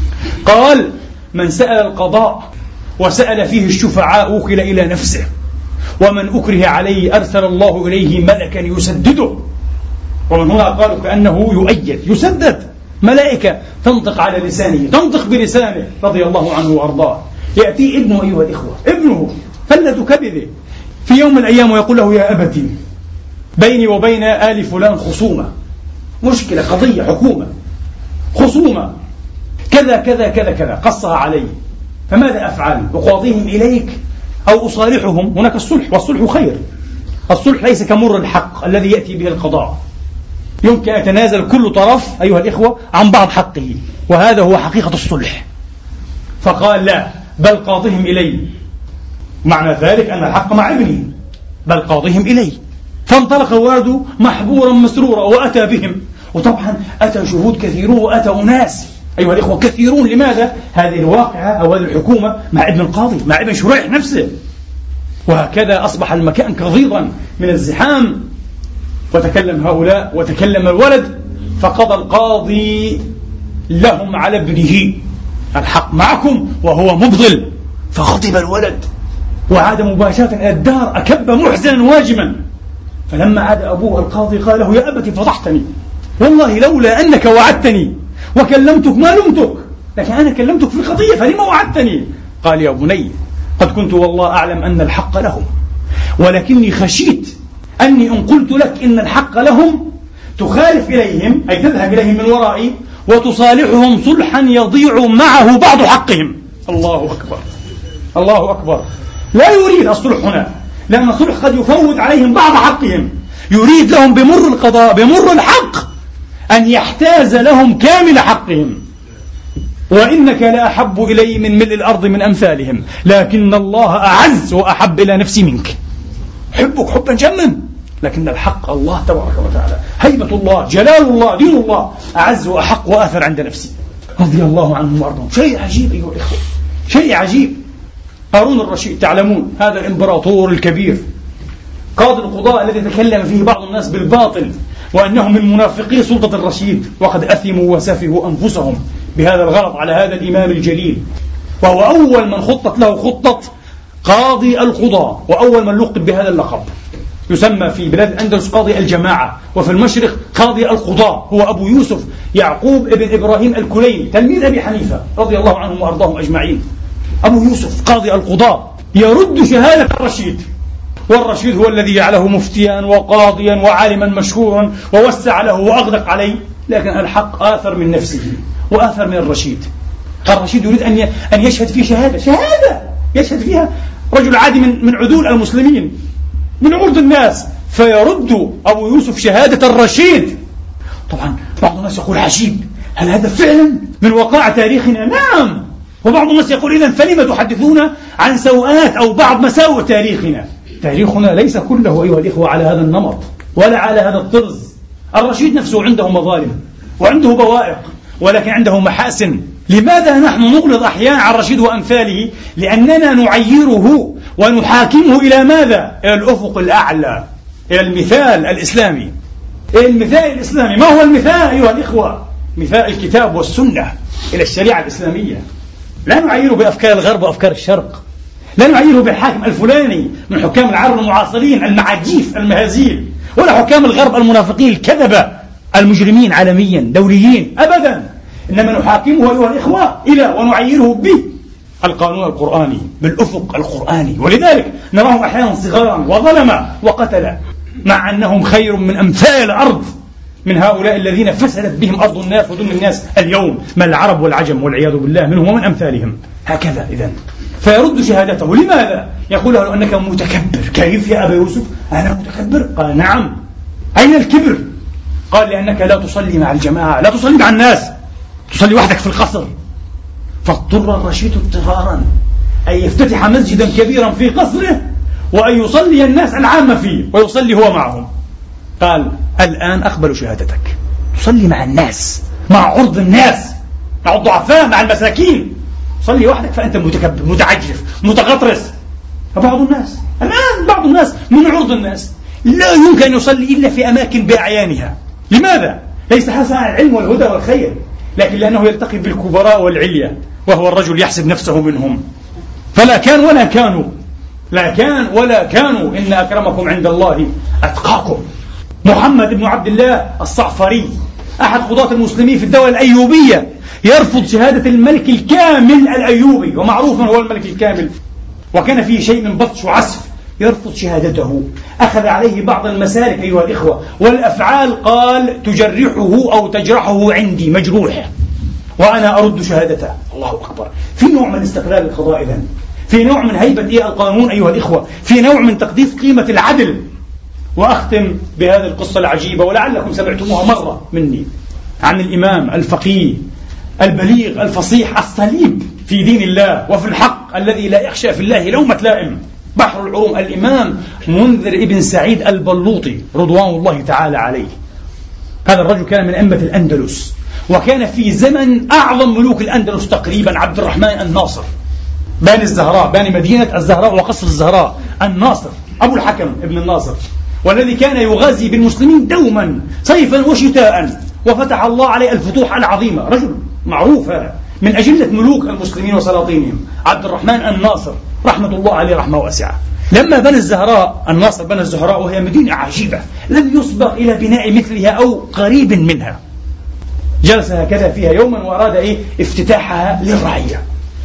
قال من سأل القضاء وسأل فيه الشفعاء وكل إلى نفسه، ومن أكره عليه أرسل الله إليه ملكا يسدده. ومن هنا قالوا كأنه يؤيد، يسدد، ملائكة تنطق على لسانه، تنطق بلسانه رضي الله عنه وأرضاه. يأتي ابنه أيها الإخوة، ابنه فلة كبده في يوم من الأيام ويقول له يا أبتي بيني وبين آل فلان خصومة، مشكلة، قضية، حكومة، خصومة كذا كذا كذا كذا، قصها عليه، فماذا أفعل؟ أقاضيهم إليك أو أصالحهم؟ هناك الصلح، والصلح خير. الصلح ليس كمر الحق الذي يأتي به القضاء، يمكن أن يتنازل كل طرف أيها الإخوة عن بعض حقه، وهذا هو حقيقة الصلح. فقال لا، بل قاضهم إلي، معنى ذلك أن الحق مع ابني، بل قاضهم إلي. فانطلق الولد محبورا مسرورا وأتى بهم، وطبعا أتى شهود كثيرون وأتى أناس أيها الإخوة كثيرون. لماذا؟ هذه الواقعة أو هذه الحكومة مع ابن القاضي، مع ابن شريح نفسه. وهكذا أصبح المكان كظيظا من الزحام، وتكلم هؤلاء وتكلم الولد، فقضى القاضي لهم على ابنه، الحق معكم وهو مبطل. فغضب الولد وعاد مباشرة إلى الدار أكب محزنا واجما. فلما عاد أبوه القاضي قال له يا أبتي فضحتني، والله لولا أنك وعدتني وكلمتك ما لمتك، لكن أنا كلمتك في قضية فلما وعدتني؟ قال يا بني قد كنت والله أعلم أن الحق لهم، ولكني خشيت أني إن قلت لك إن الحق لهم تخالف إليهم، أي تذهب إليهم من ورائي وتصالحهم صلحا يضيع معه بعض حقهم. الله أكبر، الله أكبر. لا يريد الصلح هنا، لأن الصلح قد يفوت عليهم بعض حقهم، يريد لهم بمر القضاء، بمر الحق، أن يحتاز لهم كامل حقهم. وإنك لأحب إلي من ملء الأرض من أمثالهم، لكن الله أعز وأحب إلى نفسي منك. حبك حبا جما، لكن الحق الله تبارك وتعالى، هيبة الله، جلال الله، دين الله أعز وأحق وآثر عند نفسي. رضي الله عنهم وأرضهم. شيء عجيب أيها الإخوة، شيء عجيب. هارون الرشيد تعلمون، هذا الإمبراطور الكبير، قاضي القضاء الذي تكلم فيه بعض الناس بالباطل وأنهم من منافقي سلطة الرشيد، وقد أثموا وسفهوا أنفسهم بهذا الغلط على هذا الإمام الجليل. وهو أول من خطت له خطة قاضي القضاء، وأول من لقب بهذا اللقب. يسمى في بلاد الأندلس قاضي الجماعة، وفي المشرق قاضي القضاء. هو أبو يوسف يعقوب ابن إبراهيم الكليني تلميذ أبي حنيفة رضي الله عنهم وأرضاهم أجمعين. أبو يوسف قاضي القضاء يرد شهادة الرشيد، والرشيد هو الذي جعله مفتيا وقاضيا وعالما مشهورا ووسع له وأغدق عليه، لكن الحق آثر من نفسه وآثر من الرشيد. الرشيد يريد أن يشهد في شهادة يشهد فيها رجل عادي من عدول المسلمين، من عرض الناس، فيرد أبو يوسف شهادة الرشيد. طبعا بعض الناس يقول عجيب، هل هذا فعلا من وقائع تاريخنا؟ نعم. وبعض الناس يقول إذن فلم تحدثون عن سوءات أو بعض مساوئ تاريخنا؟ تاريخنا ليس كله أيها الإخوة على هذا النمط ولا على هذا الطرز. الرشيد نفسه عنده مظالم وعنده بوائق، ولكن عنده محاسن. لماذا نحن نغلظ أحيانا على الرشيد وأمثاله؟ لأننا نعيره ونحاكمه إلى ماذا؟ إلى الأفق الأعلى، إلى المثال الإسلامي. إلى المثال الإسلامي. ما هو المثال أيها الإخوة؟ مثال الكتاب والسنة، إلى الشريعة الإسلامية. لا نعيره بأفكار الغرب وأفكار الشرق، لا نعيره بالحاكم الفلاني من حكام العرب المعاصرين المعاجيف المهازيل، ولا حكام الغرب المنافقين الكذبة المجرمين عالميا دوليين، أبدا. إنما نحاكمه أيها الإخوة إلى ونعيره بالقانون القرآني، بالأفق القرآني. ولذلك نراهم أحيانا صغارا وظلما وقتلا، مع أنهم خير من أمثال الأرض، من هؤلاء الذين فسدت بهم أرض الناس ودم الناس اليوم، ما العرب والعجم والعياذ بالله منهم ومن أمثالهم. هكذا إذن فيرد شهادته. لماذا؟ يقول له أنك متكبر. كيف يا أبا يوسف أنا متكبر؟ قال نعم. أين الكبر؟ قال لأنك لا تصلي مع الجماعة، لا تصلي مع الناس، تصلي وحدك في القصر. فاضطر الرشيد اضطرارا أن يفتتح مسجدا كبيرا في قصره وأن يصلي الناس العامة فيه ويصلي هو معهم. قال الآن أقبل شهادتك، تصلي مع الناس، مع عرض الناس، مع الضعفاء، مع المساكين. صلي وحدك فأنت متكبر متعجرف متغطرس. فبعض الناس الآن، بعض الناس من عرض الناس لا يمكن أن يصلي إلا في أماكن بأعيانها. لماذا؟ ليس حسن على العلم والهدى والخير، لكن لأنه يلتقي بالكبراء والعليا، وهو الرجل يحسب نفسه منهم. فلا كان ولا كانوا، لا كان ولا كانوا، إن أكرمكم عند الله أتقاكم. محمد بن عبد الله الصعفري أحد قضاة المسلمين في الدولة الأيوبية يرفض شهادة الملك الكامل الأيوبي، ومعروف من هو الملك الكامل، وكان فيه شيء من بطش وعسف، يرفض شهادته. أخذ عليه بعض المسالك أيها الإخوة والأفعال، قال تجرحه أو تجرحه عندي مجروح وأنا أرد شهادته. الله أكبر. في نوع من استقلال القضاء إذن، في نوع من هيبة القانون أيها الإخوة، في نوع من تقديس قيمة العدل. وأختم بهذه القصة العجيبة، ولعلكم سمعتموها مرة مني، عن الإمام الفقيه البليغ الفصيح الصليب في دين الله وفي الحق، الذي لا يخشى في الله لومة لائم، بحر العلوم، الإمام منذر ابن سعيد البلوطي رضوان الله تعالى عليه. هذا الرجل كان من أئمة الأندلس، وكان في زمن أعظم ملوك الأندلس تقريبا عبد الرحمن الناصر، باني الزهراء، باني مدينة الزهراء وقصر الزهراء، الناصر أبو الحكم ابن الناصر، والذي كان يغازي بالمسلمين دوما صيفا وشتاء، وفتح الله عليه الفتوح العظيمة. رجل معروف من أجلة ملوك المسلمين وسلاطينهم، عبد الرحمن الناصر رحمة الله عليه رحمة واسعة. لما بنى الزهراء، الناصر بنى الزهراء، وهي مدينة عجيبة لم يسبق إلى بناء مثلها أو قريب منها، جلس هكذا فيها يوما وأراد افتتاحها للرعية،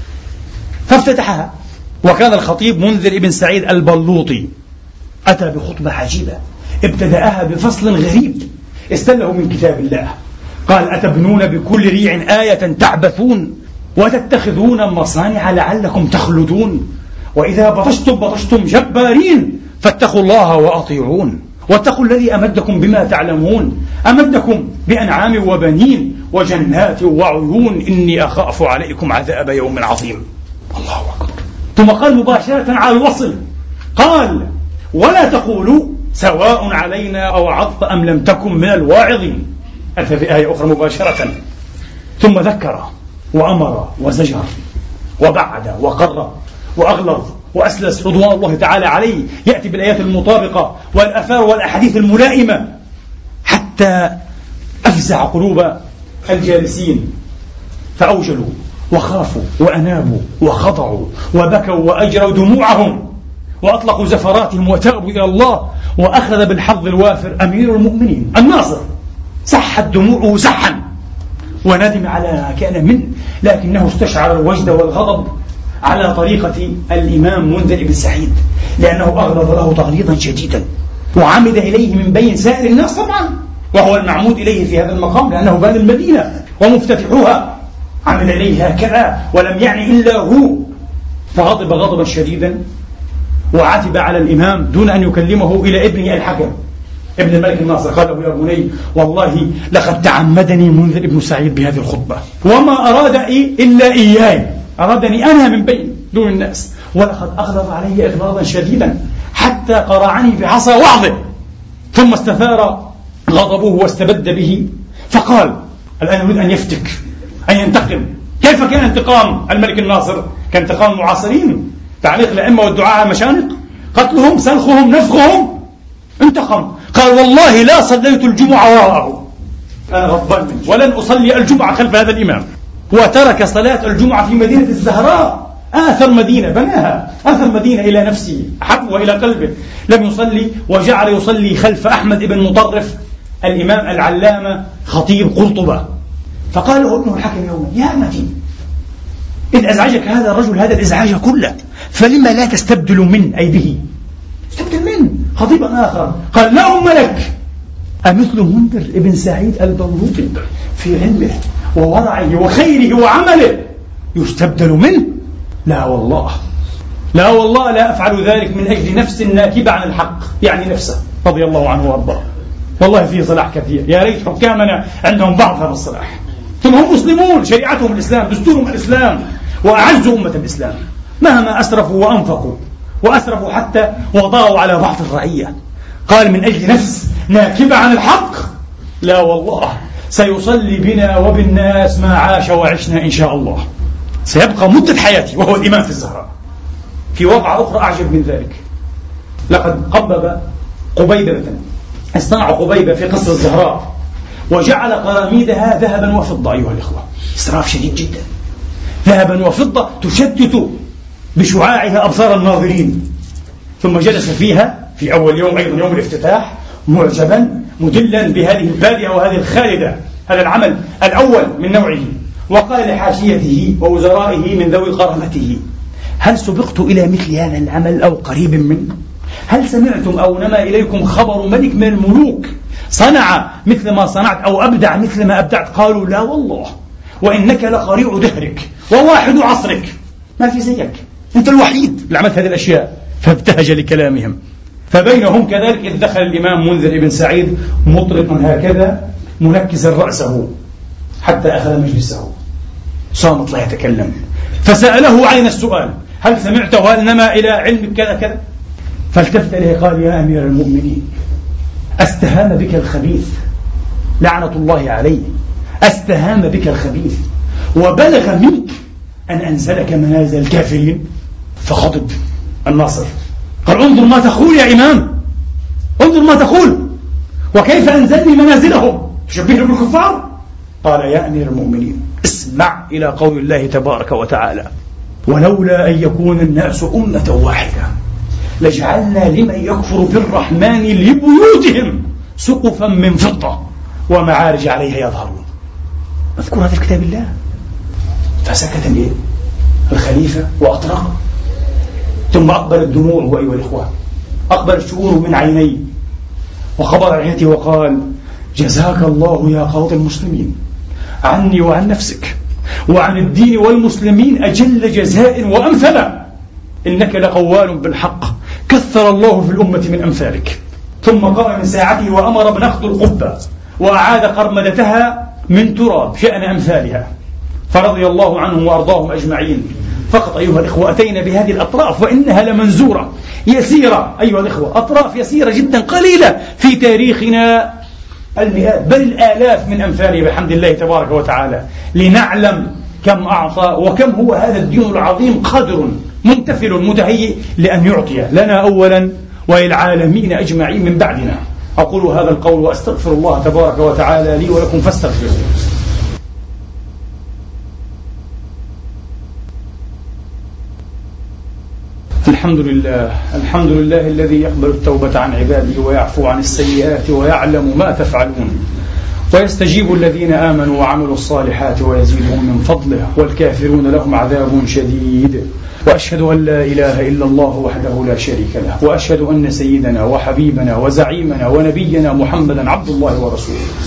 فافتتحها. وكان الخطيب منذر ابن سعيد البلوطي أتى بخطبة عجيبة، ابتدأها بفصل غريب استله من كتاب الله. قال أتبنون بكل ريع آية تعبثون وتتخذون مصانع لعلكم تخلدون، وإذا بطشتم جبارين فاتقوا الله وأطيعون، واتقوا الذي أمدكم بما تعلمون، أمدكم بأنعام وبنين وجنات وعيون، إني أخاف عليكم عذاب يوم عظيم. الله أكبر. ثم قال مباشرة على الوصل، قال ولا تقولوا سواء علينا أوعظت أم لم تكن من الواعظين. أتى بآية أخرى مباشرة، ثم ذكر وأمر وزجر وبعد وقرر وأغلظ وأسلس رضوان الله تعالى عليه، يأتي بالآيات المطابقة والأثار والأحاديث الملائمة، حتى أفزع قلوب الجالسين، فأوجلوا وخافوا وأنابوا وخضعوا وبكوا وأجروا دموعهم وأطلقوا زفراتهم وتابوا إلى الله. وأخذ بالحظ الوافر أمير المؤمنين الناصر، سحت دموعه سحا وندم على كان منه، لكنه استشعر الوجد والغضب على طريقة الإمام منذر بن سعيد، لأنه أغلظ له تغليظا شديدا وعمد إليه من بين سائر الناس طبعا، وهو المعمود إليه في هذا المقام لأنه بان المدينة ومفتتحوها، عمد إليه هكذا ولم يعني إلا هو، فغضب غضبا شديدا وعتب على الإمام دون أن يكلمه إلى ابنه الحكم ابن الملك الناصر، قال له: يا بني والله لقد تعمدني منذر ابن سعيد بهذه الخطبة، وما أراد إلا إياي، أرادني أنا من بين دون الناس، ولقد أغلظ علي إغلاظا شديدا حتى قرعني بعصا وعظه، ثم استثار غضبه واستبد به، فقال: الآن يريد أن يفتك، أن ينتقم. كيف كان انتقام الملك الناصر؟ كان انتقام المعاصرين، تعليق الأئمة والدعاء على المشانق، قتلهم، سلخهم، نفخهم، انتقم. قال: والله لا صليت الجمعة وراءه، أنا غضبان منه، ولن أصلي الجمعة خلف هذا الإمام. وترك صلاة الجمعة في مدينة الزهراء، آثر مدينة بناها، آثر مدينة إلى نفسه، أحبها إلى قلبه، لم يصلي، وجعل يصلي خلف أحمد بن مطرف الإمام العلامة خطيب قرطبة. فقال له ابنه الحكم يوما: يا أمتي، إن أزعجك هذا الرجل هذا الإزعاج كله، فلما لا تستبدل من أي به؟ استبدل من خطيبا آخر. قال: لا أم لك، أمثل منذر ابن سعيد البلوطي في علمه وورعه وخيره وعمله يستبدل منه؟ لا والله، لا والله، لا أفعل ذلك من أجل نفس ناكبة عن الحق، يعني نفسه رضي الله عنه وأرضاه. والله فيه صلاح كثير، يا ريت حكامنا عندهم بعض هذا الصلاح. ثم هم مسلمون، شريعتهم الإسلام، دستورهم الإسلام، وأعزوا أمة الإسلام مهما أسرفوا وأنفقوا، وأسرفوا حتى وضعوا على ضعف الرعية. قال: من أجل نفس ناكبة عن الحق؟ لا والله، سيصلي بنا وبالناس ما عاش وعشنا إن شاء الله، سيبقى مدة حياته وهو الإمام في الزهراء. في واقعة أخرى أعجب من ذلك، لقد قبب قبيبة، اصطنع قبيبة في قصر الزهراء، وجعل قراميدها ذهبا وفضة. أيها الإخوة، إسراف شديد جدا، ذهبا وفضة تشتت بشعاعها أبصار الناظرين. ثم جلس فيها في أول يوم، أيضا يوم الافتتاح، معجبا مدلا بهذه البادية وهذه الخالدة، هذا العمل الأول من نوعه، وقال لحاشيته ووزرائه من ذوي قرامته: هل سبقت إلى مثل هذا العمل أو قريب منه؟ هل سمعتم أو نما إليكم خبر ملك من الملوك صنع مثل ما صنعت أو أبدع مثل ما أبدعت؟ قالوا: لا والله، وإنك لقريع دهرك وواحد عصرك، ما في زيك، أنت الوحيد اللي عملت هذه الأشياء. فابتهج لكلامهم. فبينهم كذلك إذ دخل الإمام منذر بن سعيد مطرقا هكذا منكسا رأسه حتى أخذ مجلسه، صامت لا يتكلم. فسأله عين السؤال: هل سمعت وهل نما إلى علمك كذا كذا؟ فالتفت إليه قال: يا أمير المؤمنين، أستهام بك الخبيث لعنة الله عليه، أستهام بك الخبيث، وبلغ منك أن أنزلك منازل الكافرين. فغضب الناصر، قال: انظر ما تقول يا إمام، انظر ما تقول، وكيف أنزلني منازلهم، تشبهني بالكفار؟ قال: يا أمير المؤمنين، اسمع إلى قول الله تبارك وتعالى: ولولا أن يكون الناس أمة واحدة لجعلنا لمن يكفر بالرحمن لبيوتهم سقفا من فضة ومعارج عليها يظهرون. اذكر هذا الكتاب الله. فسكت الخليفة وأطرق، ثم أقبلت دموعه أيها الإخوة، أقبلت شعوره من عينيه، وخبر عينته وقال: جزاك الله يا قاضي المسلمين عني وعن نفسك وعن الدين والمسلمين أجل جزاء وأمثلا، إنك لقوال بالحق، كثر الله في الأمة من أمثالك. ثم قام من ساعته وأمر بنقض القبة وأعاد قرمدتها من تراب شأن أمثالها، فرضي الله عنهم وأرضاهم أجمعين. فقط أيها الإخوة أتينا بهذه الأطراف، وإنها لمنزورة يسيرة أيها الإخوة، أطراف يسيرة جدا قليلة في تاريخنا، المئات بل الآلاف من أمثاله بحمد الله تبارك وتعالى، لنعلم كم أعطى وكم هو هذا الدين العظيم قادر منتفل متهيئ لأن يعطي لنا أولا وللعالمين أجمعين من بعدنا. أقول هذا القول وأستغفر الله تبارك وتعالى لي ولكم فاستغفروه. الحمد لله، الحمد لله الذي يقبل التوبة عن عباده ويعفو عن السيئات ويعلم ما تفعلون، ويستجيب الذين آمنوا وعملوا الصالحات ويزيدهم من فضله، والكافرون لهم عذاب شديد. وأشهد أن لا إله إلا الله وحده لا شريك له، وأشهد أن سيدنا وحبيبنا وزعيمنا ونبينا محمدا عبد الله ورسوله. اللهم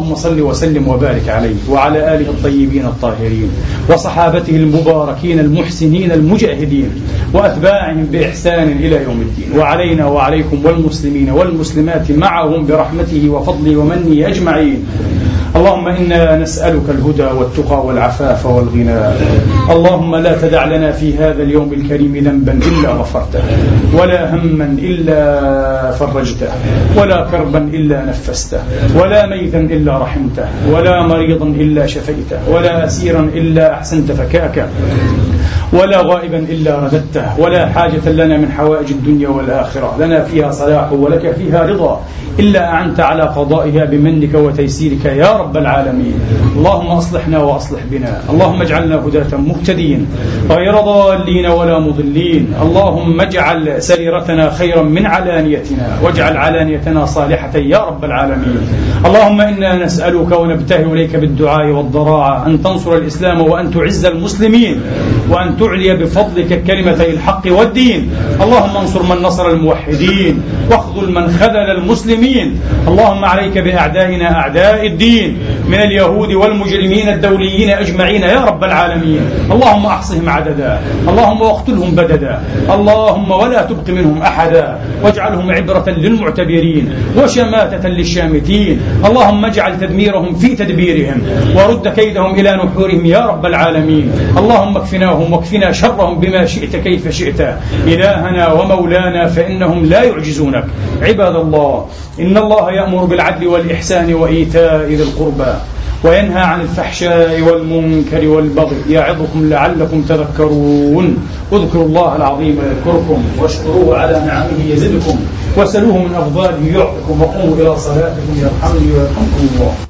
اللهم صل وسلم وبارك عليه وعلى آله الطيبين الطاهرين وصحابته المباركين المحسنين المجاهدين وأتباعهم بإحسان إلى يوم الدين، وعلينا وعليكم والمسلمين والمسلمات معهم برحمته وفضله ومنه أجمعين. اللهم إنا نسألك الهدى والتقى والعفاف والغنى. اللهم لا تدع لنا في هذا اليوم الكريم ذنبا إلا غفرته، ولا هما إلا فرجته، ولا كربا إلا نفسته، ولا ميتا إلا رحمته، ولا مريضا إلا شفيته، ولا أسيرا إلا أحسنت فكاكه، ولا غائبا إلا رددته، ولا حاجة لنا من حوائج الدنيا والآخرة لنا فيها صلاح ولك فيها رضا إلا أعنت على قضائها بمنك وتيسيرك يا رب العالمين. اللهم أصلحنا وأصلح بنا، اللهم اجعلنا هداة مهتدين غير ضالين ولا مضلين. اللهم اجعل سريرتنا خيرا من علانيتنا، واجعل علانيتنا صالحة يا رب العالمين. اللهم إنا نسألك ونبتهل إليك بالدعاء والضراعة أن تنصر الإسلام وأن تعز المسلمين وأن تعلي بفضلك كلمتي الحق والدين. اللهم انصر من نصر الموحدين واخذل من خذل المسلمين. اللهم عليك بأعدائنا أعداء الدين من اليهود والمجرمين الدوليين أجمعين يا رب العالمين. اللهم أحصهم عددا، اللهم واقتلهم بددا، اللهم ولا تبق منهم أحدا، واجعلهم عبرة للمعتبرين وشماتة للشامتين. اللهم اجعل تدميرهم في تدبيرهم ورد كيدهم إلى نحورهم يا رب العالمين. اللهم اكفناهم واكفنا شرهم بما شئت كيف شئت إلهنا ومولانا، فإنهم لا يعجزونك. عباد الله، إن الله يأمر بالعدل والإحسان وإيتاء ذي القربى وينهى عن الفحشاء والمنكر والبغي يعظكم لعلكم تذكرون. اذكروا الله العظيم يذكركم واشكروه على نعمه يزدكم وسلوه من أفضاله يعطكم وقوموا إلى صلاتكم يرحمني ويرحمكم الله.